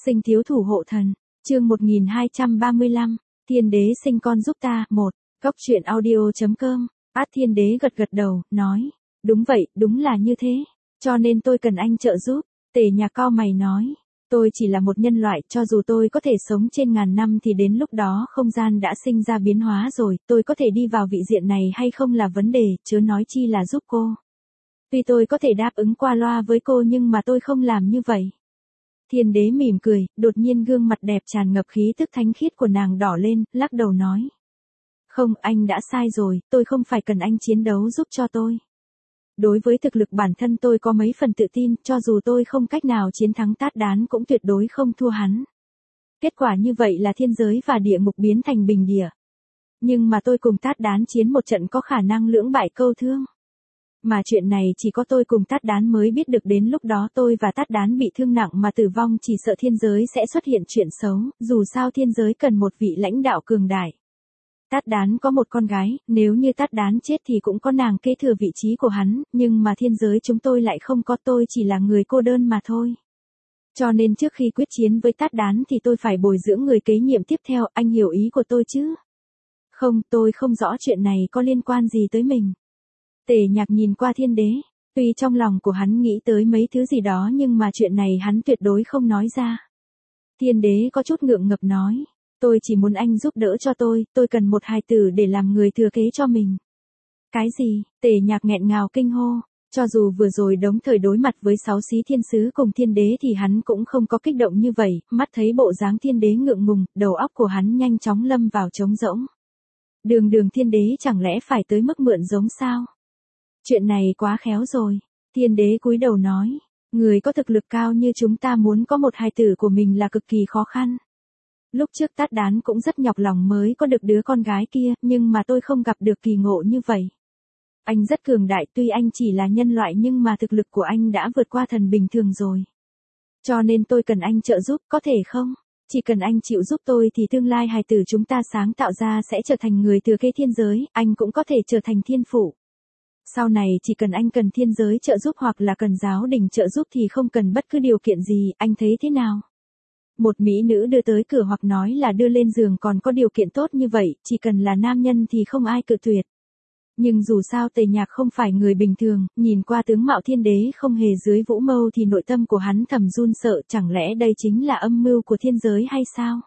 Sinh thiếu thủ hộ thần, chương 1235, Thiên đế sinh con giúp ta, 1, Góc truyện audio.com, Thiên đế gật gật đầu, nói, đúng vậy, đúng là như thế, cho nên tôi cần anh trợ giúp. Tề Nhạc cau mày nói, tôi chỉ là một nhân loại, cho dù tôi có thể sống trên ngàn năm thì đến lúc đó không gian đã sinh ra biến hóa rồi, tôi có thể đi vào vị diện này hay không là vấn đề, chớ nói chi là giúp cô. Tuy tôi có thể đáp ứng qua loa với cô nhưng mà tôi không làm như vậy. Thiên đế mỉm cười, đột nhiên gương mặt đẹp tràn ngập khí tức thánh khiết của nàng đỏ lên, lắc đầu nói. Không, anh đã sai rồi, tôi không phải cần anh chiến đấu giúp cho tôi. Đối với thực lực bản thân tôi có mấy phần tự tin, cho dù tôi không cách nào chiến thắng Tát Đán cũng tuyệt đối không thua hắn. Kết quả như vậy là thiên giới và địa ngục biến thành bình địa. Nhưng mà tôi cùng Tát Đán chiến một trận có khả năng lưỡng bại câu thương. Mà chuyện này chỉ có tôi cùng Tát Đán mới biết được, đến lúc đó tôi và Tát Đán bị thương nặng mà tử vong, chỉ sợ thiên giới sẽ xuất hiện chuyện xấu, dù sao thiên giới cần một vị lãnh đạo cường đại. Tát Đán có một con gái, nếu như Tát Đán chết thì cũng có nàng kế thừa vị trí của hắn, nhưng mà thiên giới chúng tôi lại không có, tôi chỉ là người cô đơn mà thôi. Cho nên trước khi quyết chiến với Tát Đán thì tôi phải bồi dưỡng người kế nhiệm tiếp theo, anh hiểu ý của tôi chứ? Không, tôi không rõ chuyện này có liên quan gì tới mình. Tề Nhạc nhìn qua thiên đế, tuy trong lòng của hắn nghĩ tới mấy thứ gì đó nhưng mà chuyện này hắn tuyệt đối không nói ra. Thiên đế có chút ngượng ngập nói, tôi chỉ muốn anh giúp đỡ cho tôi cần một hài tử để làm người thừa kế cho mình. Cái gì? Tề Nhạc nghẹn ngào kinh hô, cho dù vừa rồi đống thời đối mặt với 6 xí thiên sứ cùng thiên đế thì hắn cũng không có kích động như vậy, mắt thấy bộ dáng thiên đế ngượng ngùng, đầu óc của hắn nhanh chóng lâm vào trống rỗng. Đường thiên đế chẳng lẽ phải tới mức mượn giống sao? Chuyện này quá khéo rồi. Thiên đế cúi đầu nói, người có thực lực cao như chúng ta muốn có một hài tử của mình là cực kỳ khó khăn. Lúc trước Tát Đán cũng rất nhọc lòng mới có được đứa con gái kia, nhưng mà tôi không gặp được kỳ ngộ như vậy. Anh rất cường đại, tuy anh chỉ là nhân loại nhưng mà thực lực của anh đã vượt qua thần bình thường rồi. Cho nên tôi cần anh trợ giúp, có thể không? Chỉ cần anh chịu giúp tôi thì tương lai hài tử chúng ta sáng tạo ra sẽ trở thành người thừa kế thiên giới, anh cũng có thể trở thành thiên phụ. Sau này chỉ cần anh cần thiên giới trợ giúp hoặc là cần giáo đình trợ giúp thì không cần bất cứ điều kiện gì, anh thấy thế nào? Một mỹ nữ đưa tới cửa hoặc nói là đưa lên giường còn có điều kiện tốt như vậy, chỉ cần là nam nhân thì không ai cự tuyệt. Nhưng dù sao Tề Nhạc không phải người bình thường, nhìn qua tướng mạo thiên đế không hề dưới vũ mâu thì nội tâm của hắn thầm run sợ, chẳng lẽ đây chính là âm mưu của thiên giới hay sao?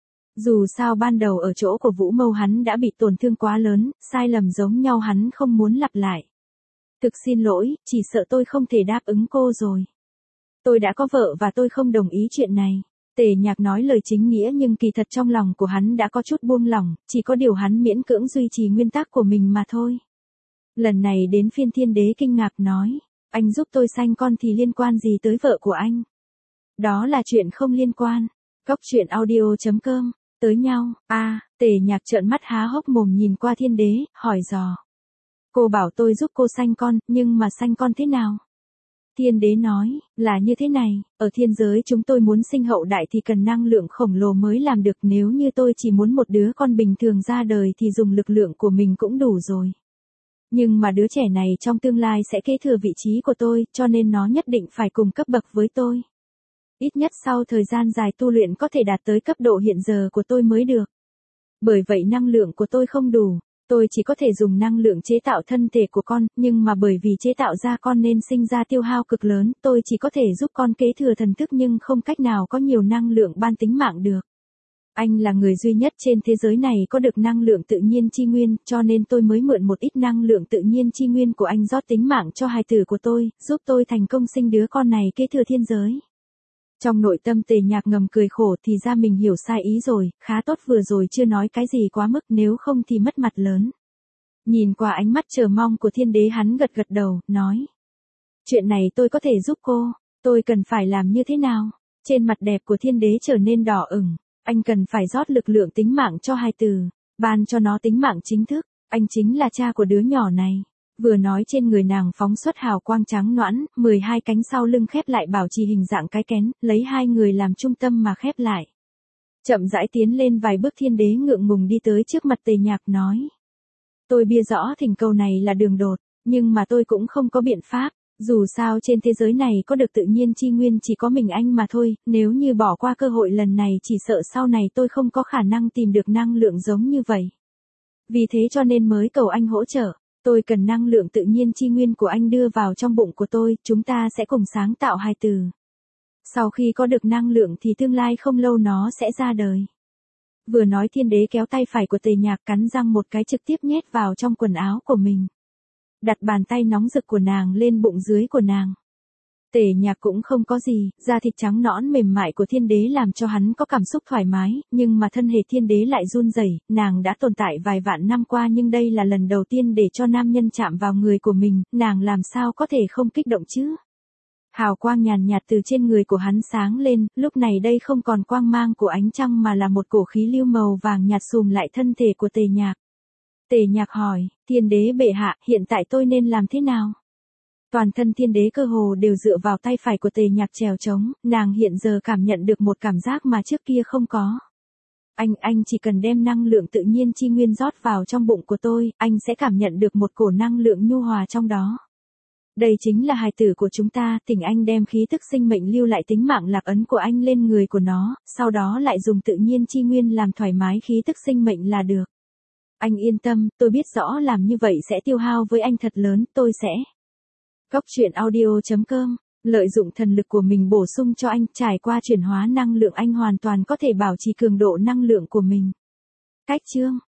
Dù sao ban đầu ở chỗ của vũ mâu hắn đã bị tổn thương quá lớn, sai lầm giống nhau hắn không muốn lặp lại. Thực xin lỗi, chỉ sợ tôi không thể đáp ứng cô rồi. Tôi đã có vợ và tôi không đồng ý chuyện này. Tề Nhạc nói lời chính nghĩa nhưng kỳ thật trong lòng của hắn đã có chút buông lỏng, chỉ có điều hắn miễn cưỡng duy trì nguyên tắc của mình mà thôi. Lần này đến phiên thiên đế kinh ngạc nói, anh giúp tôi sanh con thì liên quan gì tới vợ của anh? Đó là chuyện không liên quan. Góc truyện audio.com, tới nhau, Tề Nhạc trợn mắt há hốc mồm nhìn qua thiên đế, hỏi dò. Cô bảo tôi giúp cô sanh con, nhưng mà sanh con thế nào? Thiên đế nói, là như thế này, ở thiên giới chúng tôi muốn sinh hậu đại thì cần năng lượng khổng lồ mới làm được, nếu như tôi chỉ muốn một đứa con bình thường ra đời thì dùng lực lượng của mình cũng đủ rồi. Nhưng mà đứa trẻ này trong tương lai sẽ kế thừa vị trí của tôi, cho nên nó nhất định phải cùng cấp bậc với tôi. Ít nhất sau thời gian dài tu luyện có thể đạt tới cấp độ hiện giờ của tôi mới được. Bởi vậy năng lượng của tôi không đủ. Tôi chỉ có thể dùng năng lượng chế tạo thân thể của con, nhưng mà bởi vì chế tạo ra con nên sinh ra tiêu hao cực lớn, tôi chỉ có thể giúp con kế thừa thần thức nhưng không cách nào có nhiều năng lượng ban tính mạng được. Anh là người duy nhất trên thế giới này có được năng lượng tự nhiên chi nguyên, cho nên tôi mới mượn một ít năng lượng tự nhiên chi nguyên của anh rót tính mạng cho hài tử của tôi, giúp tôi thành công sinh đứa con này kế thừa thiên giới. Trong nội tâm Tề Nhạc ngầm cười khổ, thì ra mình hiểu sai ý rồi, khá tốt vừa rồi chưa nói cái gì quá mức, nếu không thì mất mặt lớn. Nhìn qua ánh mắt chờ mong của thiên đế hắn gật gật đầu, nói. Chuyện này tôi có thể giúp cô, tôi cần phải làm như thế nào? Trên mặt đẹp của thiên đế trở nên đỏ ửng, anh cần phải rót lực lượng tính mạng cho hài tử, ban cho nó tính mạng chính thức, anh chính là cha của đứa nhỏ này. Vừa nói trên người nàng phóng xuất hào quang trắng nõn, 12 cánh sau lưng khép lại bảo trì hình dạng cái kén, lấy hai người làm trung tâm mà khép lại. Chậm rãi tiến lên vài bước thiên đế ngượng ngùng đi tới trước mặt Tề Nhạc nói. Tôi bia rõ thỉnh cầu này là đường đột, nhưng mà tôi cũng không có biện pháp. Dù sao trên thế giới này có được tự nhiên chi nguyên chỉ có mình anh mà thôi, nếu như bỏ qua cơ hội lần này chỉ sợ sau này tôi không có khả năng tìm được năng lượng giống như vậy. Vì thế cho nên mới cầu anh hỗ trợ, tôi cần năng lượng tự nhiên chi nguyên của anh đưa vào trong bụng của tôi, chúng ta sẽ cùng sáng tạo hài tử. Sau khi có được năng lượng thì tương lai không lâu nó sẽ ra đời. Vừa nói Thiên Đế kéo tay phải của Tề Nhạc cắn răng một cái trực tiếp nhét vào trong quần áo của mình. Đặt bàn tay nóng rực của nàng lên bụng dưới của nàng. Tề Nhạc cũng không có gì, da thịt trắng nõn mềm mại của Thiên Đế làm cho hắn có cảm xúc thoải mái, nhưng mà thân thể Thiên Đế lại run rẩy. Nàng đã tồn tại vài vạn năm qua nhưng đây là lần đầu tiên để cho nam nhân chạm vào người của mình, nàng làm sao có thể không kích động chứ? Hào quang nhàn nhạt từ trên người của hắn sáng lên, lúc này đây không còn quang mang của ánh trăng mà là một cổ khí lưu màu vàng nhạt xùm lại thân thể của Tề Nhạc. Tề Nhạc hỏi, Thiên Đế bệ hạ, hiện tại tôi nên làm thế nào? Toàn thân Thiên Đế cơ hồ đều dựa vào tay phải của Tề Nhạc trèo trống, nàng hiện giờ cảm nhận được một cảm giác mà trước kia không có. Anh chỉ cần đem năng lượng tự nhiên chi nguyên rót vào trong bụng của tôi, anh sẽ cảm nhận được một cổ năng lượng nhu hòa trong đó. Đây chính là hài tử của chúng ta, thỉnh anh đem khí tức sinh mệnh lưu lại tính mạng lạc ấn của anh lên người của nó, sau đó lại dùng tự nhiên chi nguyên làm thoải mái khí tức sinh mệnh là được. Anh yên tâm, tôi biết rõ làm như vậy sẽ tiêu hao với anh thật lớn, tôi sẽ. Góc truyện audio.com, lợi dụng thần lực của mình bổ sung cho anh, trải qua chuyển hóa năng lượng anh hoàn toàn có thể bảo trì cường độ năng lượng của mình. Cách chương